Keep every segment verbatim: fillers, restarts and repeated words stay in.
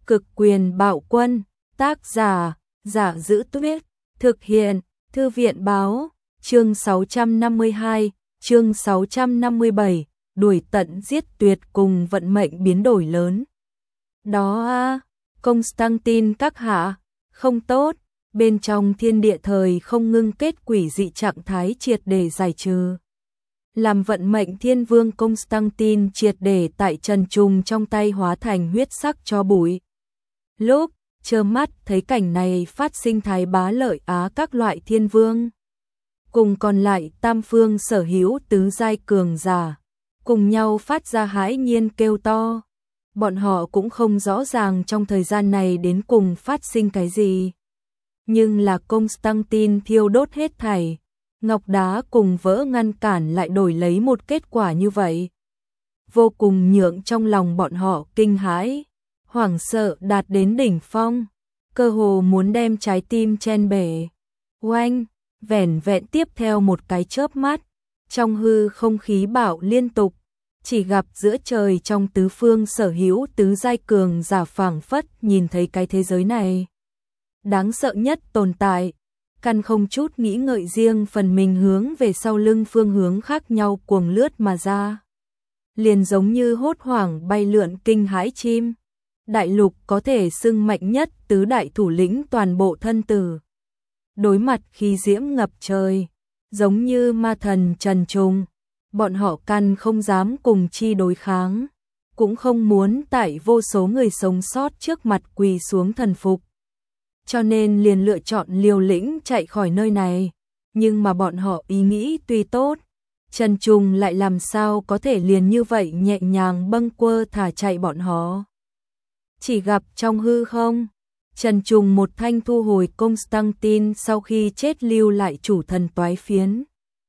Cực quyền bạo quân, tác giả, Giả Giữ Tuyết, thực hiện, Thư viện Báo, chương sáu trăm năm mươi hai, chương sáu trăm năm mươi bảy, đuổi tận giết tuyệt cùng vận mệnh biến đổi lớn. Đó a, Constantine các hạ, không tốt, bên trong thiên địa thời không ngưng kết quỷ dị trạng thái triệt để giải trừ. Làm vận mệnh thiên vương Constantine triệt để tại trần trùng trong tay hóa thành huyết sắc cho bụi. Lúc trơ mắt thấy cảnh này phát sinh thái bá lợi á các loại thiên vương, cùng còn lại tam phương sở hữu tứ giai cường giả, cùng nhau phát ra hãi nhiên kêu to. Bọn họ cũng không rõ ràng trong thời gian này đến cùng phát sinh cái gì. Nhưng là Constantine thiêu đốt hết thảy, ngọc đá cùng vỡ ngăn cản lại đổi lấy một kết quả như vậy. Vô cùng nhượng trong lòng bọn họ kinh hãi, hoảng sợ đạt đến đỉnh phong, cơ hồ muốn đem trái tim chen bể. Oanh, vẻn vẹn tiếp theo một cái chớp mắt, trong hư không khí bạo liên tục, chỉ gặp giữa trời trong tứ phương sở hữu tứ giai cường giả phảng phất nhìn thấy cái thế giới này đáng sợ nhất tồn tại, căn không chút nghĩ ngợi riêng phần mình hướng về sau lưng phương hướng khác nhau cuồng lướt mà ra. Liền giống như hốt hoảng bay lượn kinh hãi chim, đại lục có thể xưng mạnh nhất tứ đại thủ lĩnh toàn bộ thân tử. Đối mặt khi diễm ngập trời, giống như ma thần trần trùng, bọn họ căn không dám cùng chi đối kháng, cũng không muốn tại vô số người sống sót trước mặt quỳ xuống thần phục. Cho nên liền lựa chọn liều lĩnh chạy khỏi nơi này, nhưng mà bọn họ ý nghĩ tuy tốt, trần trùng lại làm sao có thể liền như vậy nhẹ nhàng bâng quơ thả chạy bọn họ. Chỉ gặp trong hư không, trần trùng một thanh thu hồi Constantine sau khi chết lưu lại chủ thần toái phiến.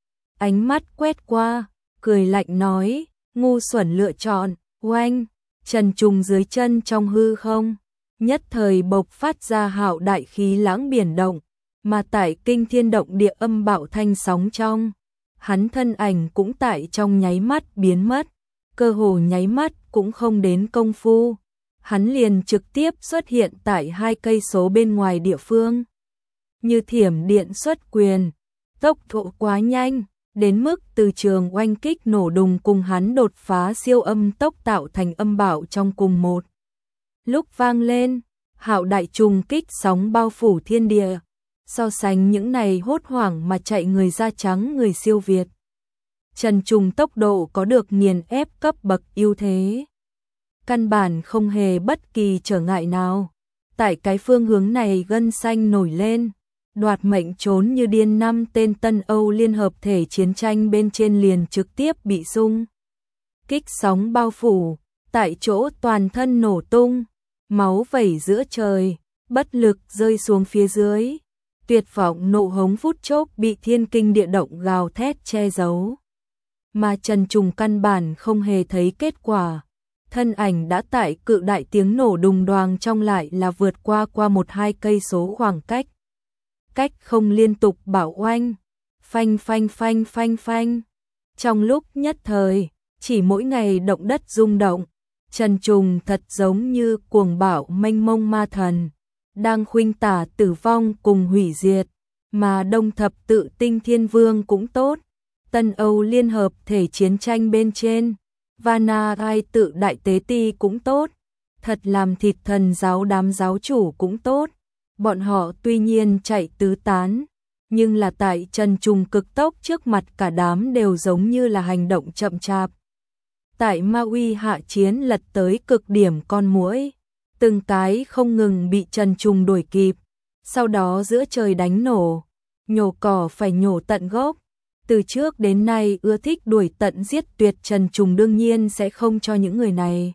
Ánh mắt quét qua, cười lạnh nói, ngu xuẩn lựa chọn. Oanh, trần trùng dưới chân trong hư không, nhất thời bộc phát ra hạo đại khí lãng biển động, mà tại kinh thiên động địa âm bạo thanh sóng trong, hắn thân ảnh cũng tại trong nháy mắt biến mất, cơ hồ nháy mắt cũng không đến công phu, hắn liền trực tiếp xuất hiện tại hai cây số bên ngoài địa phương. Như thiểm điện xuất quyền, tốc độ quá nhanh, đến mức từ trường oanh kích nổ đùng cùng hắn đột phá siêu âm tốc tạo thành âm bạo trong cùng một lúc vang lên, hạo đại trùng kích sóng bao phủ thiên địa, so sánh những này hốt hoảng mà chạy người da trắng người siêu việt. Trần trùng tốc độ có được nghiền ép cấp bậc ưu thế, căn bản không hề bất kỳ trở ngại nào. Tại cái phương hướng này gân xanh nổi lên, đoạt mệnh trốn như điên năm tên Tân Âu liên hợp thể chiến tranh bên trên liền trực tiếp bị xung kích sóng bao phủ, tại chỗ toàn thân nổ tung, máu vẩy giữa trời, bất lực rơi xuống phía dưới, tuyệt vọng nộ hống phút chốc bị thiên kinh địa động gào thét che giấu. Mà trần trùng căn bản không hề thấy kết quả, thân ảnh đã tại cự đại tiếng nổ đùng đoàng trong lại là vượt qua qua một hai cây số khoảng cách. Cách không liên tục bảo oanh, phanh phanh phanh phanh phanh. Trong lúc nhất thời, chỉ mỗi ngày động đất rung động, trần trùng thật giống như cuồng bạo mênh mông ma thần, đang khuynh tả tử vong cùng hủy diệt, mà đông thập tự tinh thiên vương cũng tốt, Tân Âu liên hợp thể chiến tranh bên trên, Vana Rai tự đại tế ti cũng tốt, thật làm thịt thần giáo đám giáo chủ cũng tốt. Bọn họ tuy nhiên chạy tứ tán, nhưng là tại trần trùng cực tốc trước mặt cả đám đều giống như là hành động chậm chạp. Tại Ma Uy hạ chiến lật tới cực điểm con muỗi, từng cái không ngừng bị trần trùng đuổi kịp, sau đó giữa trời đánh nổ, nhổ cỏ phải nhổ tận gốc. Từ trước đến nay ưa thích đuổi tận giết tuyệt trần trùng đương nhiên sẽ không cho những người này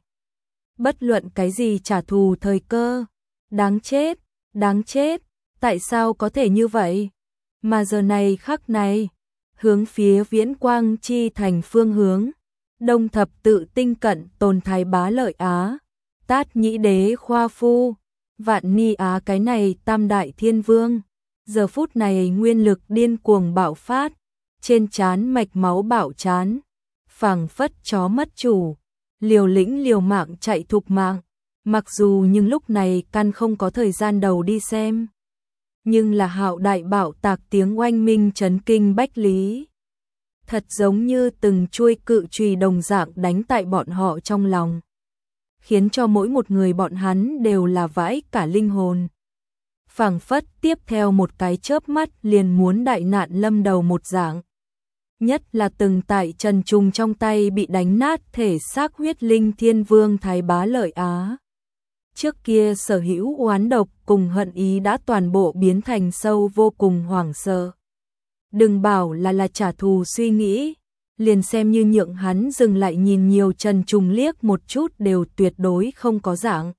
bất luận cái gì trả thù thời cơ. Đáng chết! Đáng chết, tại sao có thể như vậy? Mà giờ này khắc này, hướng phía viễn quang chi thành phương hướng, đông thập tự tinh cận tồn thái bá lợi Á, tát nhĩ đế khoa phu, vạn ni Á cái này tam đại thiên vương. Giờ phút này nguyên lực điên cuồng bạo phát, trên trán mạch máu bạo chán, phảng phất chó mất chủ, liều lĩnh liều mạng chạy thục mạng. Mặc dù nhưng lúc này căn không có thời gian đầu đi xem. Nhưng là hạo đại bạo tạc tiếng oanh minh chấn kinh bách lý. Thật giống như từng chuôi cự chùy đồng dạng đánh tại bọn họ trong lòng. Khiến cho mỗi một người bọn hắn đều là vãi cả linh hồn. Phảng phất tiếp theo một cái chớp mắt liền muốn đại nạn lâm đầu một dạng. Nhất là từng tại Trần Trùng trong tay bị đánh nát thể xác huyết linh thiên vương Thái Bá Lợi Á. Trước kia sở hữu oán độc cùng hận ý đã toàn bộ biến thành sâu vô cùng hoảng sợ. Đừng bảo là là trả thù suy nghĩ, liền xem như nhượng hắn dừng lại nhìn nhiều Trần Trùng liếc một chút đều tuyệt đối không có dạng.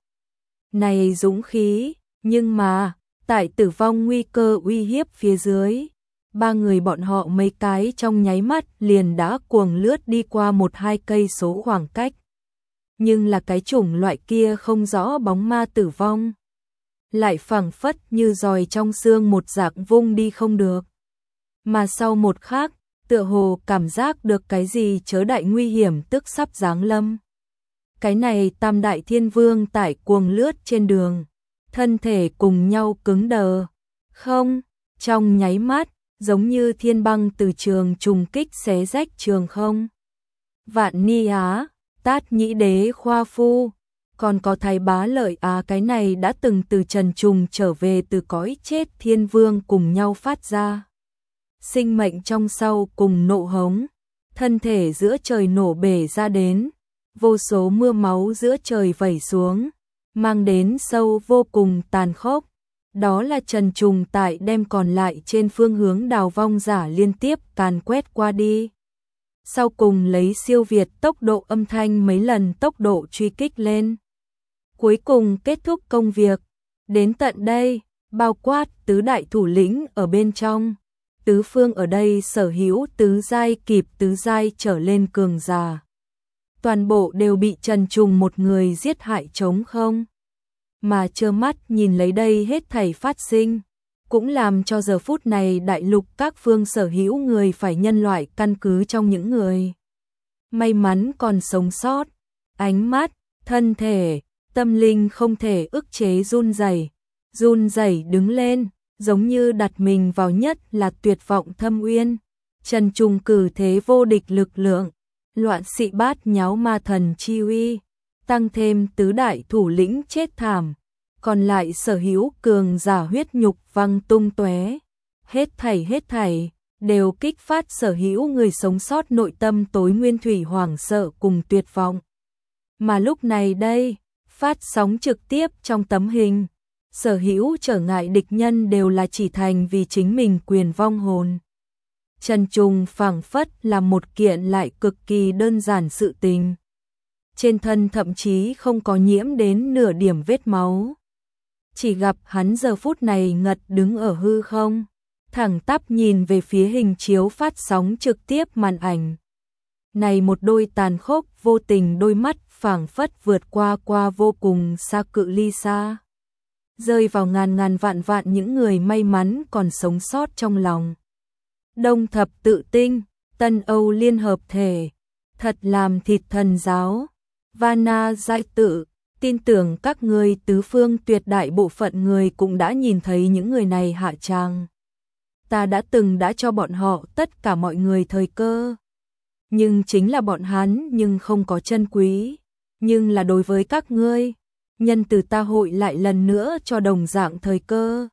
Này dũng khí, nhưng mà, tại tử vong nguy cơ uy hiếp phía dưới, ba người bọn họ mấy cái trong nháy mắt liền đã cuồng lướt đi qua một hai cây số khoảng cách. Nhưng là cái chủng loại kia không rõ bóng ma tử vong. Lại phảng phất như giòi trong xương một dạng vung đi không được. Mà sau một khắc, tựa hồ cảm giác được cái gì chớ đại nguy hiểm tức sắp giáng lâm. Cái này tam đại thiên vương tại cuồng lướt trên đường, thân thể cùng nhau cứng đờ. Không, trong nháy mắt, giống như thiên băng từ trường trùng kích xé rách trường không. Vạn Ni Á, Tát Nhĩ Đế Khoa Phu, còn có Thái Bá Lợi Á cái này đã từng từ Trần Trùng trở về từ cõi chết thiên vương cùng nhau phát ra. Sinh mệnh trong sau cùng nộ hống, thân thể giữa trời nổ bể ra đến, vô số mưa máu giữa trời vẩy xuống, mang đến sâu vô cùng tàn khốc. Đó là Trần Trùng tại đem còn lại trên phương hướng đào vong giả liên tiếp càn quét qua đi. Sau cùng lấy siêu việt tốc độ âm thanh mấy lần tốc độ truy kích lên. Cuối cùng kết thúc công việc. Đến tận đây, bao quát tứ đại thủ lĩnh ở bên trong. Tứ phương ở đây sở hữu tứ giai kịp tứ giai trở lên cường giả. Toàn bộ đều bị Trần Trùng một người giết hại trống không. Mà trơ mắt nhìn lấy đây hết thảy phát sinh, cũng làm cho giờ phút này đại lục các phương sở hữu người phải nhân loại căn cứ trong những người may mắn còn sống sót, ánh mắt, thân thể, tâm linh không thể ức chế run rẩy, run rẩy đứng lên, giống như đặt mình vào nhất là tuyệt vọng thâm uyên. Trần Trùng cử thế vô địch lực lượng, loạn xị bát nháo ma thần chi uy, tăng thêm tứ đại thủ lĩnh chết thảm, còn lại sở hữu cường giả huyết nhục văng tung tóe. Hết thảy hết thảy đều kích phát sở hữu người sống sót nội tâm tối nguyên thủy hoảng sợ cùng tuyệt vọng. Mà lúc này đây, phát sóng trực tiếp trong tấm hình, sở hữu trở ngại địch nhân đều là chỉ thành vì chính mình quyền vong hồn. Trần Trùng phảng phất là một kiện lại cực kỳ đơn giản sự tình. Trên thân thậm chí không có nhiễm đến nửa điểm vết máu. Chỉ gặp hắn giờ phút này ngật đứng ở hư không, thẳng tắp nhìn về phía hình chiếu phát sóng trực tiếp màn ảnh. Này một đôi tàn khốc vô tình đôi mắt phảng phất vượt qua qua vô cùng xa cự ly xa. Rơi vào ngàn ngàn vạn vạn những người may mắn còn sống sót trong lòng. Đông thập tự tinh, Tân Âu liên hợp thể, thật làm thịt thần giáo. Vana Giai Tự, tin tưởng các ngươi tứ phương tuyệt đại bộ phận người cũng đã nhìn thấy những người này hạ tràng. Ta đã từng đã cho bọn họ tất cả mọi người thời cơ. Nhưng chính là bọn hắn nhưng không có chân quý. Nhưng là đối với các ngươi, nhân từ ta hội lại lần nữa cho đồng dạng thời cơ.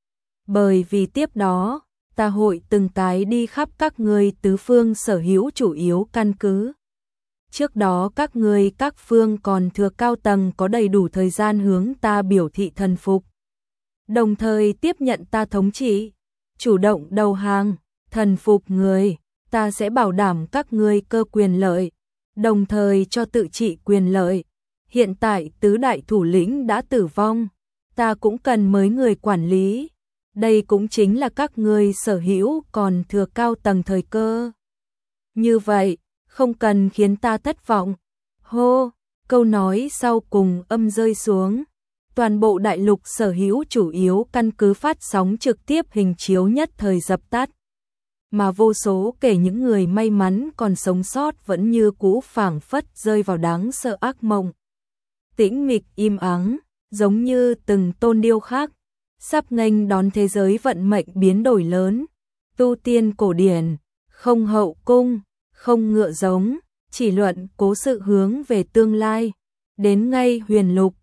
Bởi vì tiếp đó, ta hội từng cái đi khắp các ngươi tứ phương sở hữu chủ yếu căn cứ. Trước đó các ngươi các phương còn thừa cao tầng có đầy đủ thời gian hướng ta biểu thị thần phục. Đồng thời tiếp nhận ta thống trị, chủ động đầu hàng, thần phục người, ta sẽ bảo đảm các ngươi cơ quyền lợi, đồng thời cho tự trị quyền lợi. Hiện tại tứ đại thủ lĩnh đã tử vong, ta cũng cần mới người quản lý. Đây cũng chính là các ngươi sở hữu còn thừa cao tầng thời cơ. Như vậy, không cần khiến ta thất vọng. Hô, câu nói sau cùng âm rơi xuống. Toàn bộ đại lục sở hữu chủ yếu căn cứ phát sóng trực tiếp hình chiếu nhất thời dập tắt. Mà vô số kể những người may mắn còn sống sót vẫn như cũ phảng phất rơi vào đáng sợ ác mộng. tĩnh mịch im ắng, giống như từng tôn điêu khắc, sắp nghênh đón thế giới vận mệnh biến đổi lớn. Tu tiên cổ điển, không hậu cung, không ngựa giống, chỉ luận cố sự hướng về tương lai. Đến ngay huyền lục,